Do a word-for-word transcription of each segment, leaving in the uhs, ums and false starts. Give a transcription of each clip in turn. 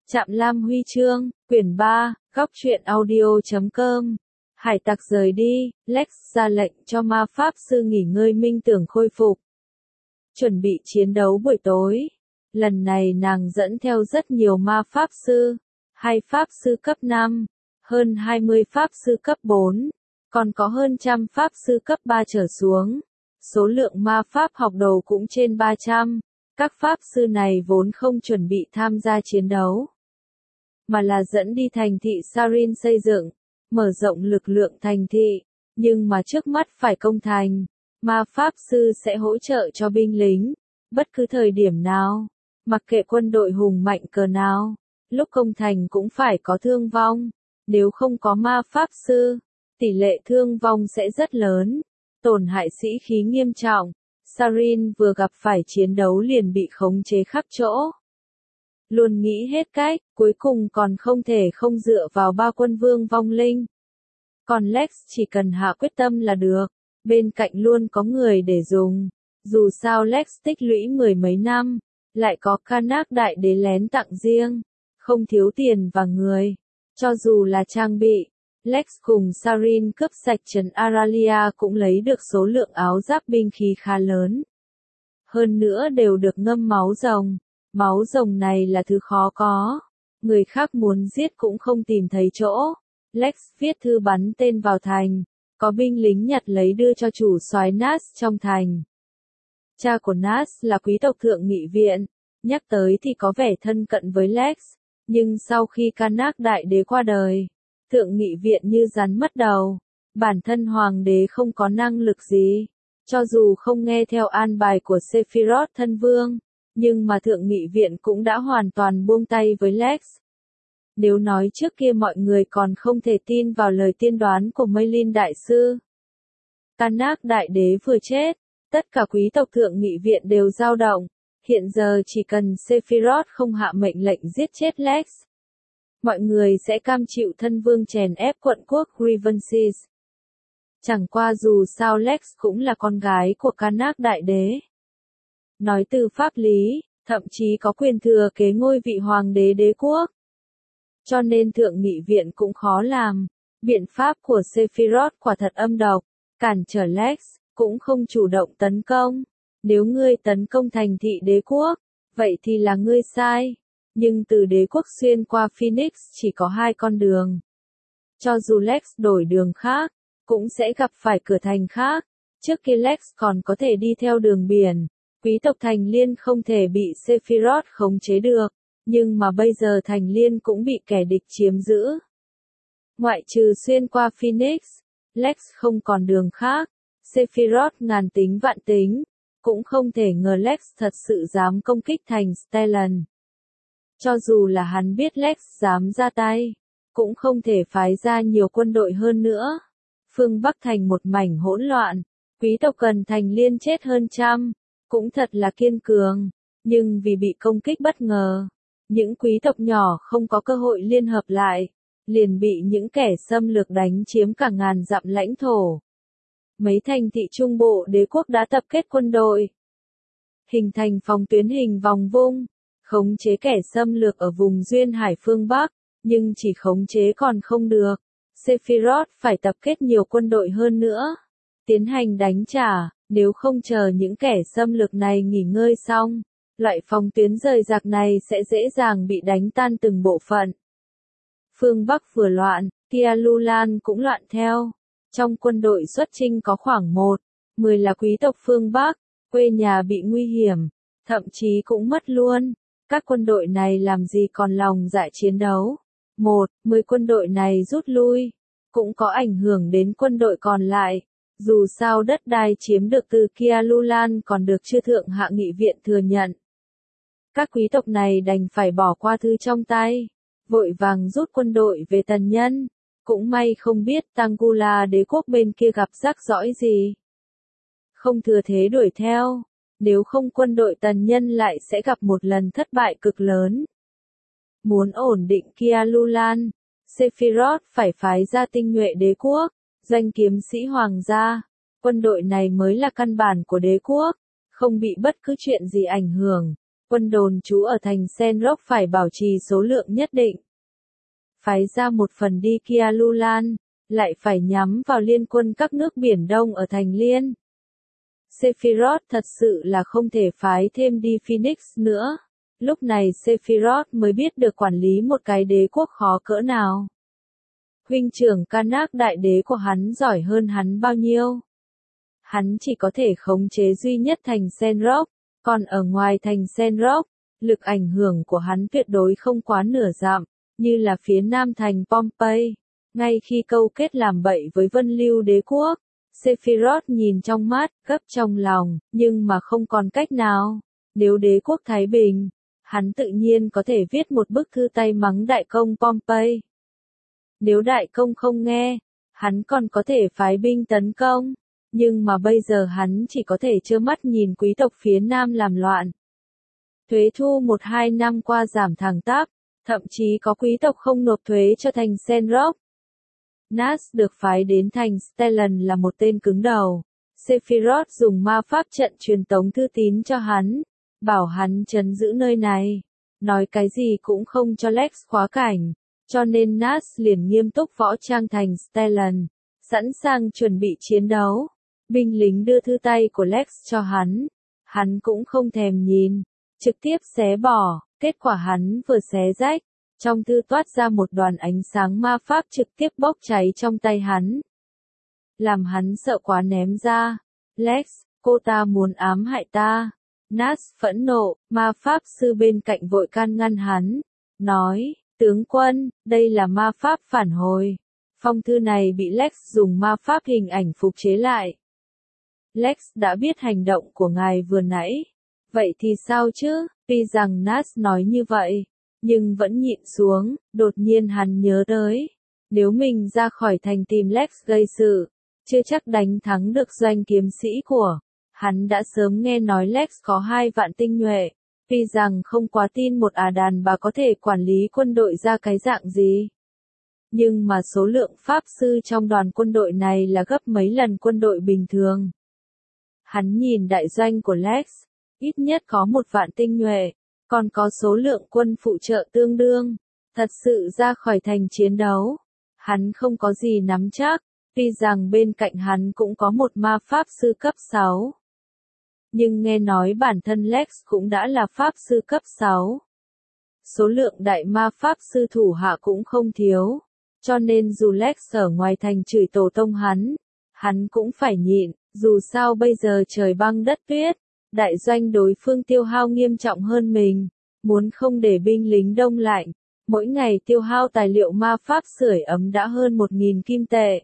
Trạm Lam Huy Chương, quyển ba, góc truyện audio chấm com. Hải tặc rời đi, Lex ra lệnh cho ma pháp sư nghỉ ngơi minh tưởng khôi phục. Chuẩn bị chiến đấu buổi tối. Lần này nàng dẫn theo rất nhiều ma pháp sư, hai pháp sư cấp năm, hơn hai mươi pháp sư cấp bốn, còn có hơn trăm pháp sư cấp ba trở xuống. Số lượng ma pháp học đồ cũng trên ba trăm. Các pháp sư này vốn không chuẩn bị tham gia chiến đấu, mà là dẫn đi thành thị Sarin xây dựng, mở rộng lực lượng thành thị, nhưng mà trước mắt phải công thành, ma pháp sư sẽ hỗ trợ cho binh lính, bất cứ thời điểm nào, mặc kệ quân đội hùng mạnh cỡ nào, lúc công thành cũng phải có thương vong, nếu không có ma pháp sư, tỷ lệ thương vong sẽ rất lớn, tổn hại sĩ khí nghiêm trọng. Sarin vừa gặp phải chiến đấu liền bị khống chế khắp chỗ. Luôn nghĩ hết cách, cuối cùng còn không thể không dựa vào ba quân vương vong linh. Còn Lex chỉ cần hạ quyết tâm là được, bên cạnh luôn có người để dùng. Dù sao Lex tích lũy mười mấy năm, lại có Karnak đại đế lén tặng riêng, không thiếu tiền và người. Cho dù là trang bị, Lex cùng Sarin cướp sạch trấn Aralia cũng lấy được số lượng áo giáp binh khí khá lớn. Hơn nữa đều được ngâm máu rồng. Máu rồng này là thứ khó có. Người khác muốn giết cũng không tìm thấy chỗ. Lex viết thư bắn tên vào thành. Có binh lính nhặt lấy đưa cho chủ soái Nas trong thành. Cha của Nas là quý tộc thượng nghị viện. Nhắc tới thì có vẻ thân cận với Lex. Nhưng sau khi Karnak đại đế qua đời, thượng nghị viện như rắn mất đầu. Bản thân hoàng đế không có năng lực gì. Cho dù không nghe theo an bài của Sephiroth thân vương, nhưng mà thượng nghị viện cũng đã hoàn toàn buông tay với Lex. Nếu nói trước kia mọi người còn không thể tin vào lời tiên đoán của Meilin đại sư. Karnak đại đế vừa chết, tất cả quý tộc thượng nghị viện đều dao động. Hiện giờ chỉ cần Sephiroth không hạ mệnh lệnh giết chết Lex, mọi người sẽ cam chịu thân vương chèn ép quận quốc Grievances. Chẳng qua dù sao Lex cũng là con gái của Karnak đại đế. Nói từ pháp lý, thậm chí có quyền thừa kế ngôi vị hoàng đế đế quốc. Cho nên thượng nghị viện cũng khó làm. Biện pháp của Sephiroth quả thật âm độc, cản trở Lex, cũng không chủ động tấn công. Nếu ngươi tấn công thành thị đế quốc, vậy thì là ngươi sai. Nhưng từ đế quốc xuyên qua Phoenix chỉ có hai con đường. Cho dù Lex đổi đường khác, cũng sẽ gặp phải cửa thành khác. Trước kia Lex còn có thể đi theo đường biển. Quý tộc Thành Liên không thể bị Sephiroth khống chế được, nhưng mà bây giờ Thành Liên cũng bị kẻ địch chiếm giữ. Ngoại trừ xuyên qua Phoenix, Lex không còn đường khác. Sephiroth ngàn tính vạn tính, cũng không thể ngờ Lex thật sự dám công kích thành Stellan. Cho dù là hắn biết Lex dám ra tay, cũng không thể phái ra nhiều quân đội hơn nữa. Phương Bắc thành một mảnh hỗn loạn, quý tộc cần Thành Liên chết hơn trăm. Cũng thật là kiên cường, nhưng vì bị công kích bất ngờ, những quý tộc nhỏ không có cơ hội liên hợp lại, liền bị những kẻ xâm lược đánh chiếm cả ngàn dặm lãnh thổ. Mấy thành thị trung bộ đế quốc đã tập kết quân đội, hình thành phòng tuyến hình vòng vung, khống chế kẻ xâm lược ở vùng duyên hải phương Bắc, nhưng chỉ khống chế còn không được. Sephiroth phải tập kết nhiều quân đội hơn nữa, tiến hành đánh trả. Nếu không chờ những kẻ xâm lược này nghỉ ngơi xong, loại phòng tuyến rời rạc này sẽ dễ dàng bị đánh tan từng bộ phận. Phương Bắc vừa loạn, Kia Lulan cũng loạn theo. Trong quân đội xuất chinh có khoảng một, mười là quý tộc phương Bắc, quê nhà bị nguy hiểm, thậm chí cũng mất luôn. Các quân đội này làm gì còn lòng dạ chiến đấu. Một, mười quân đội này rút lui, cũng có ảnh hưởng đến quân đội còn lại. Dù sao đất đai chiếm được từ Kia Lulan còn được chưa thượng hạ nghị viện thừa nhận. Các quý tộc này đành phải bỏ qua thư trong tay, vội vàng rút quân đội về Tần Nhân. Cũng may không biết Tangula đế quốc bên kia gặp rắc rối gì. Không thừa thế đuổi theo, nếu không quân đội Tần Nhân lại sẽ gặp một lần thất bại cực lớn. Muốn ổn định Kia Lulan, Sephiroth phải phái ra tinh nhuệ đế quốc. Doanh kiếm sĩ hoàng gia, quân đội này mới là căn bản của đế quốc, không bị bất cứ chuyện gì ảnh hưởng. Quân đồn trú ở thành Senrok phải bảo trì số lượng nhất định. Phái ra một phần đi Kialulan, lại phải nhắm vào liên quân các nước Biển Đông ở thành Liên. Sephiroth thật sự là không thể phái thêm đi Phoenix nữa. Lúc này Sephiroth mới biết được quản lý một cái đế quốc khó cỡ nào. Huynh trưởng Karnak đại đế của hắn giỏi hơn hắn bao nhiêu. Hắn chỉ có thể khống chế duy nhất thành Senrok, còn ở ngoài thành Senrok, lực ảnh hưởng của hắn tuyệt đối không quá nửa dặm, như là phía nam thành Pompey. Ngay khi câu kết làm bậy với Vân Lưu đế quốc, Sephiroth nhìn trong mắt, gấp trong lòng, nhưng mà không còn cách nào. Nếu đế quốc thái bình, hắn tự nhiên có thể viết một bức thư tay mắng đại công Pompey. Nếu đại công không nghe, hắn còn có thể phái binh tấn công, nhưng mà bây giờ hắn chỉ có thể trơ mắt nhìn quý tộc phía Nam làm loạn. Thuế thu một hai năm qua giảm thẳng tắp, thậm chí có quý tộc không nộp thuế cho thành Senrok. Nas được phái đến thành Stellan là một tên cứng đầu. Sephiroth dùng ma pháp trận truyền tống thư tín cho hắn, bảo hắn trấn giữ nơi này, nói cái gì cũng không cho Lex khóa cảnh, cho nên Nas liền nghiêm túc võ trang thành Stellan, sẵn sàng chuẩn bị chiến đấu. Binh lính đưa thư tay của Lex cho hắn, hắn cũng không thèm nhìn, trực tiếp xé bỏ, kết quả hắn vừa xé rách, trong thư toát ra một đoàn ánh sáng ma pháp trực tiếp bốc cháy trong tay hắn. Làm hắn sợ quá ném ra. Lex, cô ta muốn ám hại ta. Nas phẫn nộ, ma pháp sư bên cạnh vội can ngăn hắn, nói, tướng quân, đây là ma pháp phản hồi. Phong thư này bị Lex dùng ma pháp hình ảnh phục chế lại. Lex đã biết hành động của ngài vừa nãy. Vậy thì sao chứ? Tuy rằng Nas nói như vậy, nhưng vẫn nhịn xuống, đột nhiên hắn nhớ tới. Nếu mình ra khỏi thành tìm Lex gây sự, chưa chắc đánh thắng được doanh kiếm sĩ của. Hắn đã sớm nghe nói Lex có hai vạn tinh nhuệ. Tuy rằng không quá tin một ả đàn bà có thể quản lý quân đội ra cái dạng gì. Nhưng mà số lượng pháp sư trong đoàn quân đội này là gấp mấy lần quân đội bình thường. Hắn nhìn đại doanh của Lex, ít nhất có một vạn tinh nhuệ, còn có số lượng quân phụ trợ tương đương. Thật sự ra khỏi thành chiến đấu, hắn không có gì nắm chắc, tuy rằng bên cạnh hắn cũng có một ma pháp sư cấp sáu. Nhưng nghe nói bản thân Lex cũng đã là pháp sư cấp sáu. Số lượng đại ma pháp sư thủ hạ cũng không thiếu, cho nên dù Lex ở ngoài thành chửi tổ tông hắn, hắn cũng phải nhịn, dù sao bây giờ trời băng đất tuyết, đại doanh đối phương tiêu hao nghiêm trọng hơn mình, muốn không để binh lính đông lạnh, mỗi ngày tiêu hao tài liệu ma pháp sưởi ấm đã hơn một nghìn kim tệ.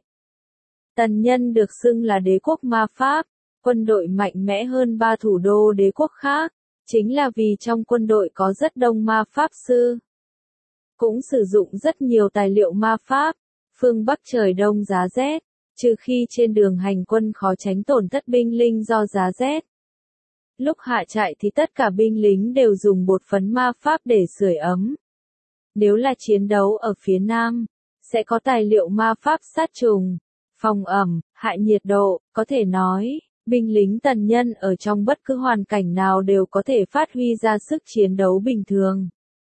Tần Nhân được xưng là đế quốc ma pháp, quân đội mạnh mẽ hơn ba thủ đô đế quốc khác, chính là vì trong quân đội có rất đông ma pháp sư. Cũng sử dụng rất nhiều tài liệu ma pháp, phương Bắc trời đông giá rét, trừ khi trên đường hành quân khó tránh tổn thất binh linh do giá rét. Lúc hạ trại thì tất cả binh lính đều dùng bột phấn ma pháp để sưởi ấm. Nếu là chiến đấu ở phía Nam, sẽ có tài liệu ma pháp sát trùng, phòng ẩm, hạ nhiệt độ, có thể nói, binh lính Tần Nhân ở trong bất cứ hoàn cảnh nào đều có thể phát huy ra sức chiến đấu bình thường.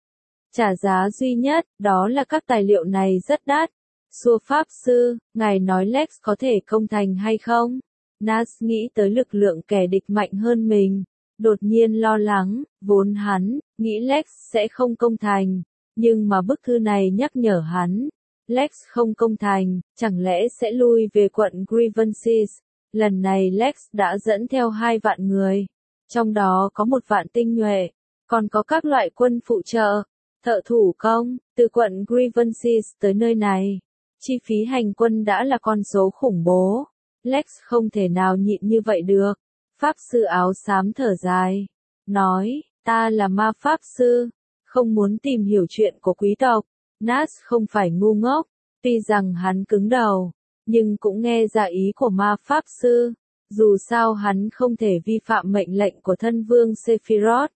Trả giá duy nhất, đó là các tài liệu này rất đắt. Xua pháp sư, ngài nói Lex có thể công thành hay không? Nas nghĩ tới lực lượng kẻ địch mạnh hơn mình, đột nhiên lo lắng, vốn hắn, nghĩ Lex sẽ không công thành, nhưng mà bức thư này nhắc nhở hắn, Lex không công thành, chẳng lẽ sẽ lui về quận Grievances. Lần này Lex đã dẫn theo hai vạn người, trong đó có một vạn tinh nhuệ, còn có các loại quân phụ trợ, thợ thủ công, từ quận Grievances tới nơi này. Chi phí hành quân đã là con số khủng bố. Lex không thể nào nhịn như vậy được. Pháp sư áo xám thở dài, nói, ta là ma pháp sư, không muốn tìm hiểu chuyện của quý tộc. Nas không phải ngu ngốc, tuy rằng hắn cứng đầu, nhưng cũng nghe ra ý của ma pháp sư. Dù sao hắn không thể vi phạm mệnh lệnh của thân vương Sephiroth.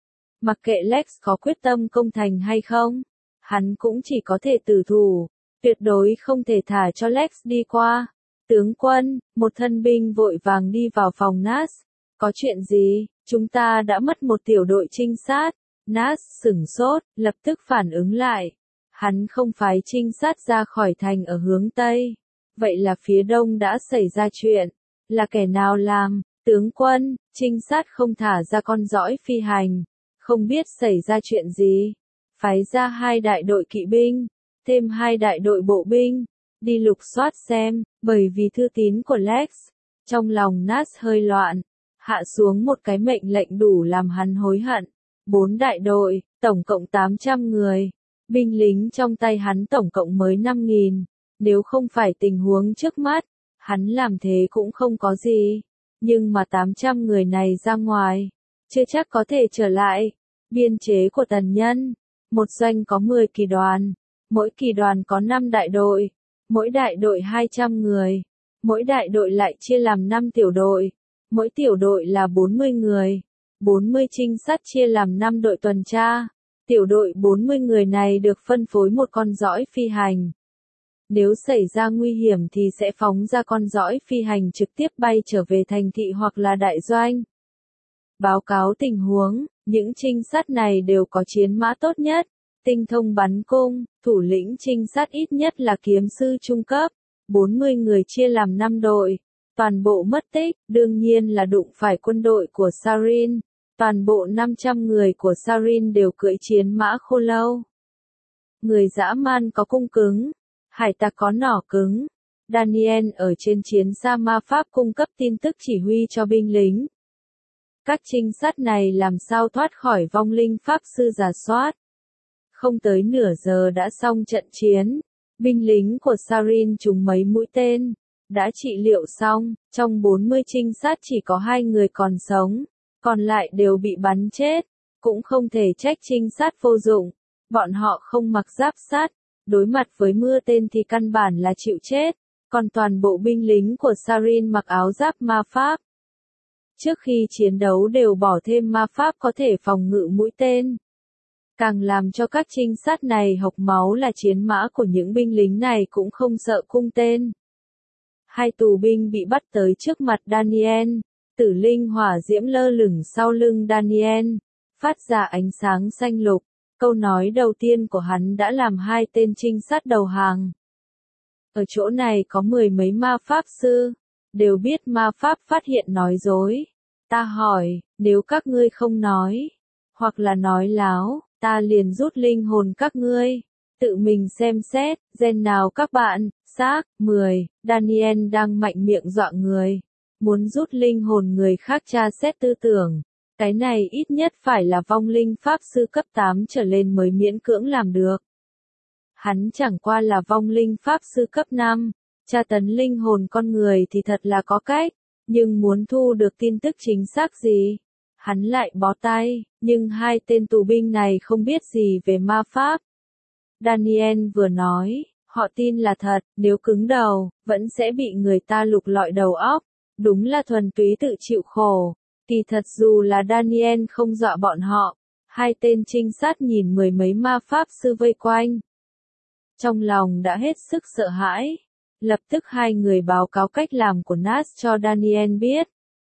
Mặc kệ Lex có quyết tâm công thành hay không, hắn cũng chỉ có thể tử thủ, tuyệt đối không thể thả cho Lex đi qua. Tướng quân, một thân binh vội vàng đi vào phòng Nas. Có chuyện gì? Chúng ta đã mất một tiểu đội trinh sát. Nas sửng sốt, lập tức phản ứng lại. Hắn không phái trinh sát ra khỏi thành ở hướng Tây. Vậy là phía Đông đã xảy ra chuyện. Là kẻ nào làm? Tướng quân, trinh sát không thả ra con dõi phi hành. Không biết xảy ra chuyện gì. Phái ra hai đại đội kỵ binh, thêm hai đại đội bộ binh, đi lục soát xem, bởi vì thư tín của Lex. Trong lòng Nas hơi loạn, hạ xuống một cái mệnh lệnh đủ làm hắn hối hận. Bốn đại đội, tổng cộng tám trăm người. Binh lính trong tay hắn tổng cộng mới năm nghìn. Nếu không phải tình huống trước mắt, hắn làm thế cũng không có gì. Nhưng mà tám trăm người này ra ngoài, chưa chắc có thể trở lại. Biên chế của Tần Nhân, một doanh có mười kỳ đoàn, mỗi kỳ đoàn có năm đại đội, mỗi đại đội hai trăm người, mỗi đại đội lại chia làm năm tiểu đội, mỗi tiểu đội là bốn mươi người, bốn mươi trinh sát chia làm năm đội tuần tra. Tiểu đội bốn mươi người này được phân phối một con dõi phi hành. Nếu xảy ra nguy hiểm thì sẽ phóng ra con dõi phi hành trực tiếp bay trở về thành thị hoặc là đại doanh. Báo cáo tình huống, những trinh sát này đều có chiến mã tốt nhất, tinh thông bắn cung, thủ lĩnh trinh sát ít nhất là kiếm sư trung cấp, bốn mươi người chia làm năm đội, toàn bộ mất tích, đương nhiên là đụng phải quân đội của Sarin, toàn bộ năm trăm người của Sarin đều cưỡi chiến mã khô lâu. Người dã man có cung cứng, hải tặc có nỏ cứng. Daniel ở trên chiến xa ma pháp cung cấp tin tức chỉ huy cho binh lính. Các trinh sát này làm sao thoát khỏi vong linh pháp sư rà soát. Không tới nửa giờ đã xong trận chiến. Binh lính của Sarin trúng mấy mũi tên. Đã trị liệu xong, trong bốn mươi trinh sát chỉ có hai người còn sống. Còn lại đều bị bắn chết. Cũng không thể trách trinh sát vô dụng. Bọn họ không mặc giáp sắt. Đối mặt với mưa tên thì căn bản là chịu chết. Còn toàn bộ binh lính của Sarin mặc áo giáp ma pháp. Trước khi chiến đấu đều bỏ thêm ma pháp có thể phòng ngự mũi tên. Càng làm cho các trinh sát này hộc máu là chiến mã của những binh lính này cũng không sợ cung tên. Hai tù binh bị bắt tới trước mặt Daniel. Tử linh hỏa diễm lơ lửng sau lưng Daniel. Phát ra ánh sáng xanh lục. Câu nói đầu tiên của hắn đã làm hai tên trinh sát đầu hàng. Ở chỗ này có mười mấy ma pháp sư. Đều biết ma pháp phát hiện nói dối. Ta hỏi, nếu các ngươi không nói, hoặc là nói láo, ta liền rút linh hồn các ngươi. Tự mình xem xét, gen nào các bạn, xác, mười, Daniel đang mạnh miệng dọa người. Muốn rút linh hồn người khác tra xét tư tưởng. Cái này ít nhất phải là vong linh pháp sư cấp tám trở lên mới miễn cưỡng làm được. Hắn chẳng qua là vong linh pháp sư cấp năm. Tra tấn linh hồn con người thì thật là có cách, nhưng muốn thu được tin tức chính xác gì, hắn lại bó tay, nhưng hai tên tù binh này không biết gì về ma pháp. Daniel vừa nói, họ tin là thật, nếu cứng đầu, vẫn sẽ bị người ta lục lọi đầu óc, đúng là thuần túy tự chịu khổ. Kỳ thật dù là Daniel không dọa bọn họ, hai tên trinh sát nhìn mười mấy ma pháp sư vây quanh. Trong lòng đã hết sức sợ hãi. Lập tức hai người báo cáo cách làm của Nas cho Daniel biết.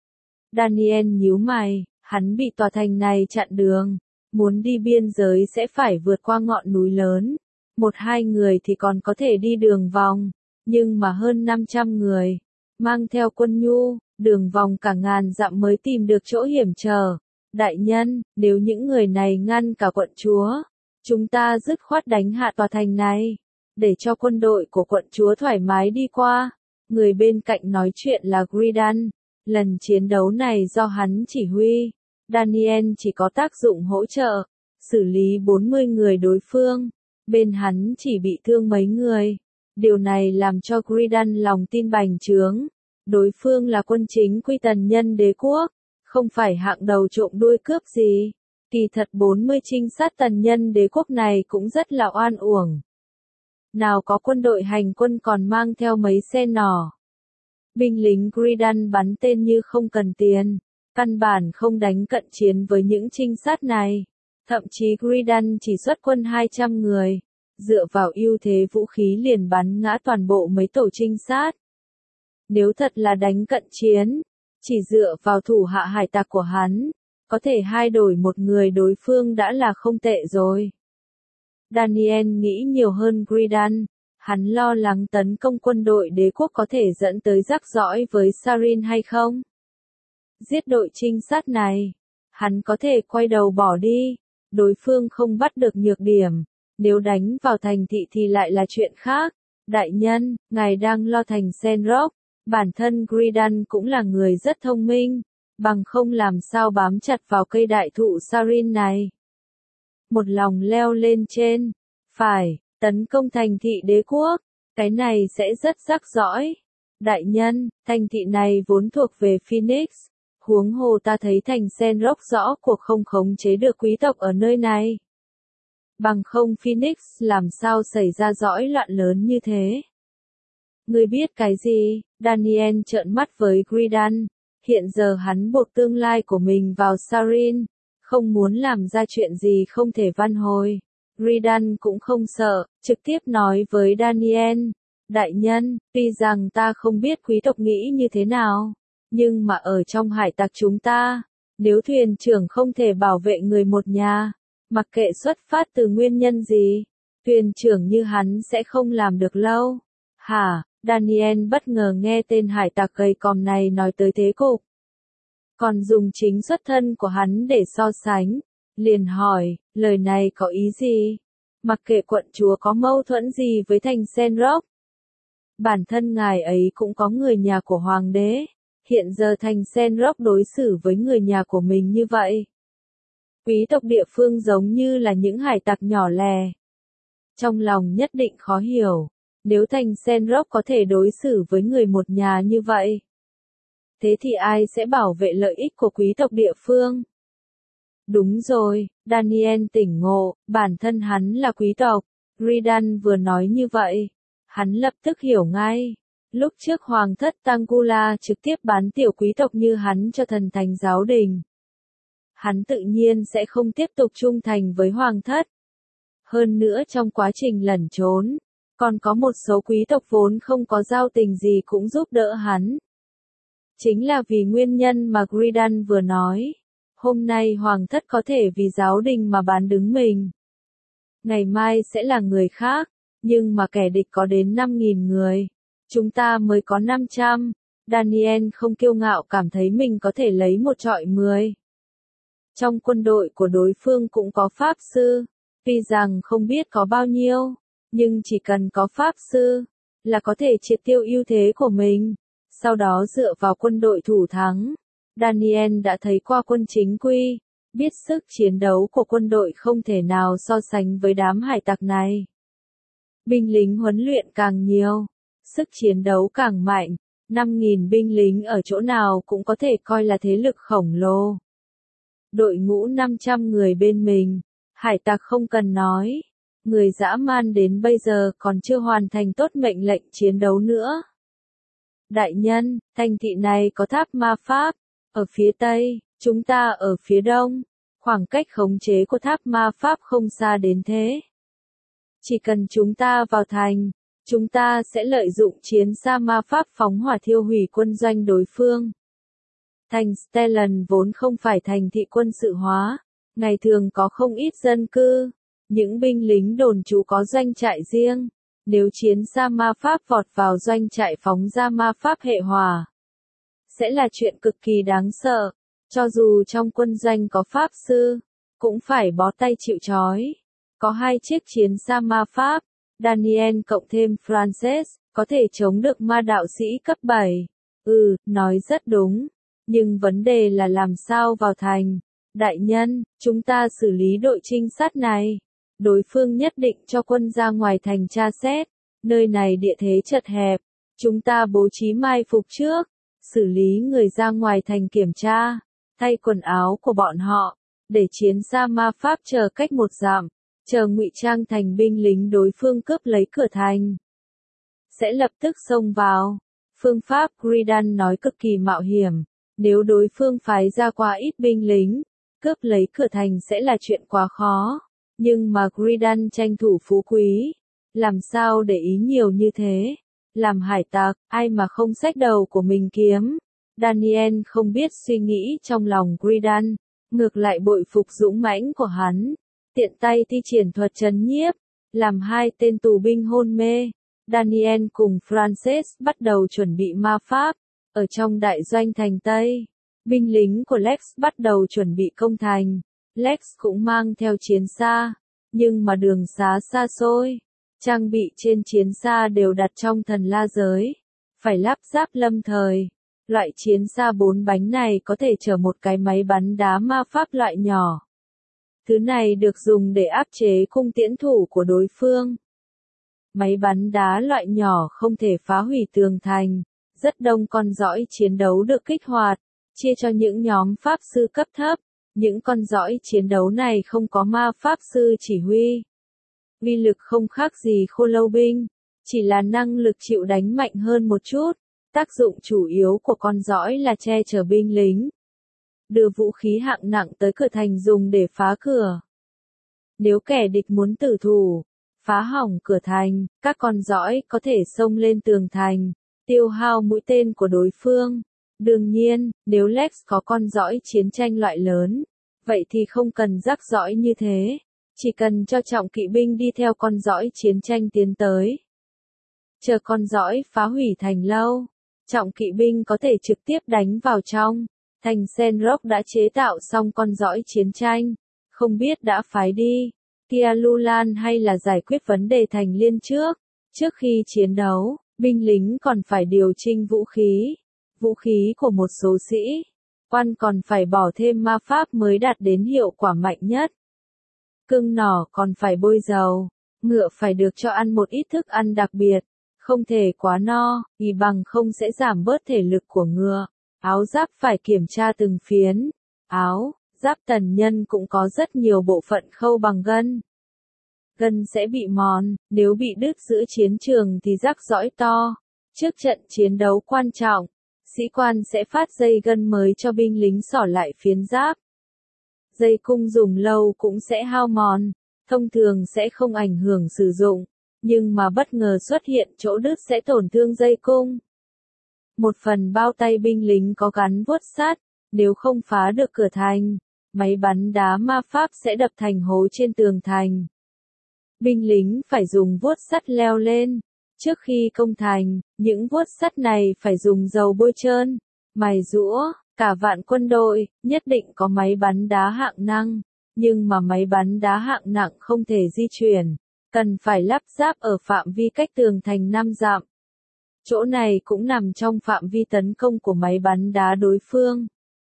Daniel nhíu mày, hắn bị tòa thành này chặn đường. Muốn đi biên giới sẽ phải vượt qua ngọn núi lớn. Một hai người thì còn có thể đi đường vòng. Nhưng mà hơn năm trăm người. Mang theo quân nhu, đường vòng cả ngàn dặm mới tìm được chỗ hiểm trở. Đại nhân, nếu những người này ngăn cả quận chúa, chúng ta dứt khoát đánh hạ tòa thành này. Để cho quân đội của quận chúa thoải mái đi qua. Người bên cạnh nói chuyện là Gridan. Lần chiến đấu này do hắn chỉ huy. Daniel chỉ có tác dụng hỗ trợ. Xử lý bốn mươi người đối phương. Bên hắn chỉ bị thương mấy người. Điều này làm cho Gridan lòng tin bành trướng. Đối phương là quân chính quy Tần Nhân đế quốc. Không phải hạng đầu trộm đuôi cướp gì. Kỳ thật bốn mươi trinh sát Tần Nhân đế quốc này cũng rất là oan uổng. Nào có quân đội hành quân còn mang theo mấy xe nỏ. Binh lính Gridan bắn tên như không cần tiền. Căn bản không đánh cận chiến với những trinh sát này. Thậm chí Gridan chỉ xuất quân hai trăm người. Dựa vào ưu thế vũ khí liền bắn ngã toàn bộ mấy tổ trinh sát. Nếu thật là đánh cận chiến, chỉ dựa vào thủ hạ hải tặc của hắn, có thể hai đổi một người đối phương đã là không tệ rồi. Daniel nghĩ nhiều hơn Gridan, hắn lo lắng tấn công quân đội đế quốc có thể dẫn tới rắc rõi với Sarin hay không. Giết đội trinh sát này, hắn có thể quay đầu bỏ đi, đối phương không bắt được nhược điểm, nếu đánh vào thành thị thì lại là chuyện khác. Đại nhân, ngài đang lo thành Senrock, bản thân Gridan cũng là người rất thông minh, bằng không làm sao bám chặt vào cây đại thụ Sarin này. Một lòng leo lên trên, phải, tấn công thành thị đế quốc, cái này sẽ rất rắc rõi. Đại nhân, thành thị này vốn thuộc về Phoenix, huống hồ ta thấy thành Senrock rõ cuộc không khống chế được quý tộc ở nơi này. Bằng không Phoenix làm sao xảy ra rõi loạn lớn như thế? Ngươi biết cái gì? Daniel trợn mắt với Gridan, hiện giờ hắn buộc tương lai của mình vào Sarin, không muốn làm ra chuyện gì không thể van hồi. Gridan cũng không sợ, trực tiếp nói với Daniel, đại nhân, tuy rằng ta không biết quý tộc nghĩ như thế nào, nhưng mà ở trong hải tặc chúng ta, nếu thuyền trưởng không thể bảo vệ người một nhà, mặc kệ xuất phát từ nguyên nhân gì, thuyền trưởng như hắn sẽ không làm được lâu. Hả? Daniel bất ngờ nghe tên hải tặc gầy còm này nói tới thế cục. Còn dùng chính xuất thân của hắn để so sánh, liền hỏi, lời này có ý gì? Mặc kệ quận chúa có mâu thuẫn gì với thành Senrock, bản thân ngài ấy cũng có người nhà của hoàng đế, hiện giờ thành Senrock đối xử với người nhà của mình như vậy. Quý tộc địa phương giống như là những hải tặc nhỏ lẻ. Trong lòng nhất định khó hiểu, nếu thành Senrock có thể đối xử với người một nhà như vậy, thế thì ai sẽ bảo vệ lợi ích của quý tộc địa phương? Đúng rồi, Daniel tỉnh ngộ, bản thân hắn là quý tộc. Gridan vừa nói như vậy, hắn lập tức hiểu ngay. Lúc trước hoàng thất Tangula trực tiếp bán tiểu quý tộc như hắn cho thần thành giáo đình. Hắn tự nhiên sẽ không tiếp tục trung thành với hoàng thất. Hơn nữa trong quá trình lẩn trốn, còn có một số quý tộc vốn không có giao tình gì cũng giúp đỡ hắn. Chính là vì nguyên nhân mà Gridan vừa nói. Hôm nay hoàng thất có thể vì giáo đình mà bán đứng mình. Ngày mai sẽ là người khác, nhưng mà kẻ địch có đến năm nghìn người. Chúng ta mới có năm trăm. Daniel không kiêu ngạo cảm thấy mình có thể lấy một trọi mười. Trong quân đội của đối phương cũng có pháp sư. Tuy rằng không biết có bao nhiêu, nhưng chỉ cần có pháp sư, là có thể triệt tiêu ưu thế của mình. Sau đó dựa vào quân đội thủ thắng. Daniel đã thấy qua quân chính quy, biết sức chiến đấu của quân đội không thể nào so sánh với đám hải tặc này. Binh lính huấn luyện càng nhiều, sức chiến đấu càng mạnh, năm nghìn binh lính ở chỗ nào cũng có thể coi là thế lực khổng lồ. Đội ngũ năm trăm người bên mình, hải tặc không cần nói, người dã man đến bây giờ còn chưa hoàn thành tốt mệnh lệnh chiến đấu nữa. Đại nhân, thành thị này có tháp ma pháp, ở phía tây, chúng ta ở phía đông, khoảng cách khống chế của tháp ma pháp không xa đến thế. Chỉ cần chúng ta vào thành, chúng ta sẽ lợi dụng chiến xa ma pháp phóng hỏa thiêu hủy quân doanh đối phương. Thành Stellan vốn không phải thành thị quân sự hóa, ngày thường có không ít dân cư, những binh lính đồn trú có doanh trại riêng. Nếu chiến xa ma pháp vọt vào doanh trại phóng ra ma pháp hệ hỏa, sẽ là chuyện cực kỳ đáng sợ. Cho dù trong quân doanh có pháp sư, cũng phải bó tay chịu trói. Có hai chiếc chiến xa ma pháp, Daniel cộng thêm Frances, có thể chống được ma đạo sĩ cấp bảy. Ừ, nói rất đúng. Nhưng vấn đề là làm sao vào thành. Đại nhân, chúng ta xử lý đội trinh sát này. Đối phương nhất định cho quân ra ngoài thành tra xét. Nơi này địa thế chật hẹp. Chúng ta bố trí mai phục trước. Xử lý người ra ngoài thành kiểm tra. Thay quần áo của bọn họ. Để chiến xa ma pháp chờ cách một dặm. Chờ ngụy trang thành binh lính đối phương cướp lấy cửa thành. Sẽ lập tức xông vào. Phương pháp Gridan nói cực kỳ mạo hiểm. Nếu đối phương phái ra quá ít binh lính, cướp lấy cửa thành sẽ là chuyện quá khó. Nhưng mà Gridan tranh thủ phú quý. Làm sao để ý nhiều như thế? Làm hải tặc, ai mà không xách đầu của mình kiếm? Daniel không biết suy nghĩ trong lòng Gridan. ngược lại bội phục dũng mãnh của hắn, tiện tay thi triển thuật trấn nhiếp, làm hai tên tù binh hôn mê. Daniel cùng Frances bắt đầu chuẩn bị ma pháp. Ở trong đại doanh thành Tây, binh lính của Lex bắt đầu chuẩn bị công thành. Lex cũng mang theo chiến xa, nhưng mà đường xá xa xôi. Trang bị trên chiến xa đều đặt trong thần la giới, phải lắp ráp lâm thời. Loại chiến xa bốn bánh này có thể chở một cái máy bắn đá ma pháp loại nhỏ. Thứ này được dùng để áp chế cung tiễn thủ của đối phương. Máy bắn đá loại nhỏ không thể phá hủy tường thành, rất đông con dõi chiến đấu được kích hoạt, chia cho những nhóm pháp sư cấp thấp. Những con dõi chiến đấu này không có ma pháp sư chỉ huy. Uy lực không khác gì khô lâu binh, chỉ là năng lực chịu đánh mạnh hơn một chút. Tác dụng chủ yếu của con dõi là che chở binh lính, đưa vũ khí hạng nặng tới cửa thành dùng để phá cửa. Nếu kẻ địch muốn tử thủ, phá hỏng cửa thành, các con dõi có thể xông lên tường thành, tiêu hao mũi tên của đối phương. Đương nhiên, nếu Lex có con dõi chiến tranh loại lớn, vậy thì không cần rắc rõi như thế, chỉ cần cho trọng kỵ binh đi theo con dõi chiến tranh tiến tới. Chờ con dõi phá hủy thành lâu, trọng kỵ binh có thể trực tiếp đánh vào trong. Thành Senrock đã chế tạo xong con dõi chiến tranh, không biết đã phái đi Tia Lulan hay là giải quyết vấn đề thành liên trước. Trước khi chiến đấu, binh lính còn phải điều chỉnh vũ khí, vũ khí của một số sĩ quan còn phải bỏ thêm ma pháp mới đạt đến hiệu quả mạnh nhất. Cưng nỏ còn phải bôi dầu, ngựa phải được cho ăn một ít thức ăn đặc biệt, không thể quá no, vì bằng không sẽ giảm bớt thể lực của ngựa. Áo giáp phải kiểm tra từng phiến. Áo, giáp tần nhân cũng có rất nhiều bộ phận khâu bằng gân. Gân sẽ bị mòn, nếu bị đứt giữa chiến trường thì rắc rõi to. Trước trận chiến đấu quan trọng, sĩ quan sẽ phát dây gân mới cho binh lính xỏ lại phiến giáp. Dây cung dùng lâu cũng sẽ hao mòn, thông thường sẽ không ảnh hưởng sử dụng, nhưng mà bất ngờ xuất hiện chỗ đứt sẽ tổn thương dây cung. Một phần bao tay binh lính có gắn vuốt sắt, nếu không phá được cửa thành, máy bắn đá ma pháp sẽ đập thành hố trên tường thành. Binh lính phải dùng vuốt sắt leo lên. Trước khi công thành, những vuốt sắt này phải dùng dầu bôi trơn, mài rũa. Cả vạn quân đội, nhất định có máy bắn đá hạng nặng, nhưng mà máy bắn đá hạng nặng không thể di chuyển, cần phải lắp ráp ở phạm vi cách tường thành năm dặm. Chỗ này cũng nằm trong phạm vi tấn công của máy bắn đá đối phương.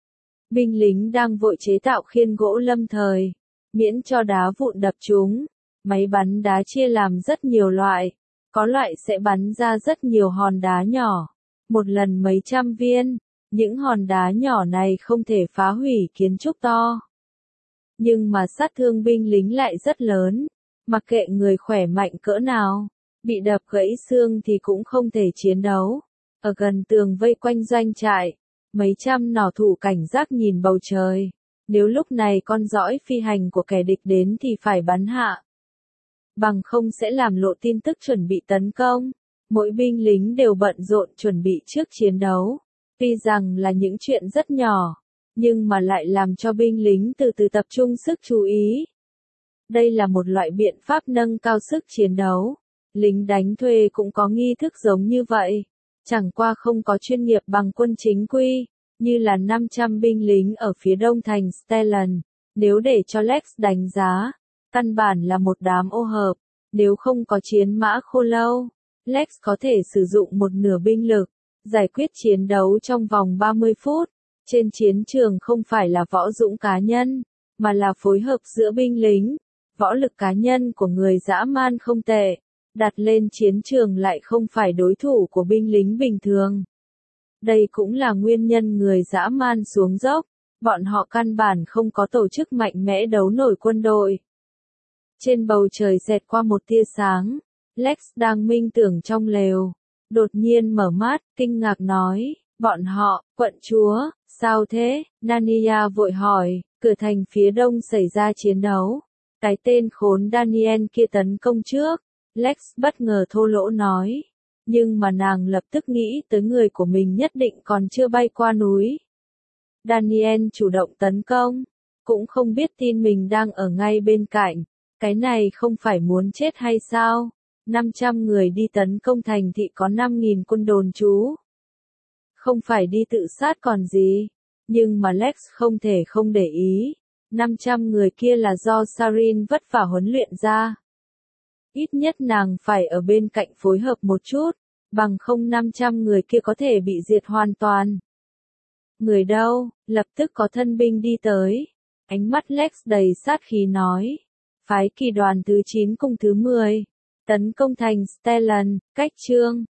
Binh lính đang vội chế tạo khiên gỗ lâm thời, miễn cho đá vụn đập chúng. Máy bắn đá chia làm rất nhiều loại, có loại sẽ bắn ra rất nhiều hòn đá nhỏ, một lần mấy trăm viên. Những hòn đá nhỏ này không thể phá hủy kiến trúc to, nhưng mà sát thương binh lính lại rất lớn. Mặc kệ người khỏe mạnh cỡ nào, bị đập gãy xương thì cũng không thể chiến đấu. Ở gần tường vây quanh doanh trại, mấy trăm nỏ thủ cảnh giác nhìn bầu trời. Nếu lúc này con dõi phi hành của kẻ địch đến thì phải bắn hạ, bằng không sẽ làm lộ tin tức chuẩn bị tấn công. Mỗi binh lính đều bận rộn chuẩn bị trước chiến đấu. Tuy rằng là những chuyện rất nhỏ, nhưng mà lại làm cho binh lính từ từ tập trung sức chú ý. Đây là một loại biện pháp nâng cao sức chiến đấu. Lính đánh thuê cũng có nghi thức giống như vậy, chẳng qua không có chuyên nghiệp bằng quân chính quy, như là năm trăm binh lính ở phía đông thành Stellan. Nếu để cho Lex đánh giá, căn bản là một đám ô hợp. Nếu không có chiến mã khô lâu, Lex có thể sử dụng một nửa binh lực, giải quyết chiến đấu trong vòng ba mươi phút. Trên chiến trường không phải là võ dũng cá nhân, mà là phối hợp giữa binh lính. Võ lực cá nhân của người dã man không tệ, đặt lên chiến trường lại không phải đối thủ của binh lính bình thường. Đây cũng là nguyên nhân người dã man xuống dốc, bọn họ căn bản không có tổ chức mạnh mẽ đấu nổi quân đội. Trên bầu trời xẹt qua một tia sáng, Lex đang minh tưởng trong lều. Đột nhiên mở mắt, kinh ngạc nói, bọn họ, quận chúa, sao thế? Nania vội hỏi, cửa thành phía đông xảy ra chiến đấu. Cái tên khốn Daniel kia tấn công trước. Lex bất ngờ thô lỗ nói. Nhưng mà nàng lập tức nghĩ tới người của mình nhất định còn chưa bay qua núi. Daniel chủ động tấn công. cũng không biết tin mình đang ở ngay bên cạnh. Cái này không phải muốn chết hay sao? năm trăm người đi tấn công thành thị có năm nghìn quân đồn trú. Không phải đi tự sát còn gì. Nhưng mà Lex không thể không để ý. năm trăm người kia là do Sarin vất vả huấn luyện ra. Ít nhất nàng phải ở bên cạnh phối hợp một chút, bằng không năm trăm người kia có thể bị diệt hoàn toàn. Người đâu? Lập tức có thân binh đi tới. Ánh mắt Lex đầy sát khí nói. Phái kỳ đoàn thứ chín cùng thứ mười. Tấn công thành Stellan, cách Trương.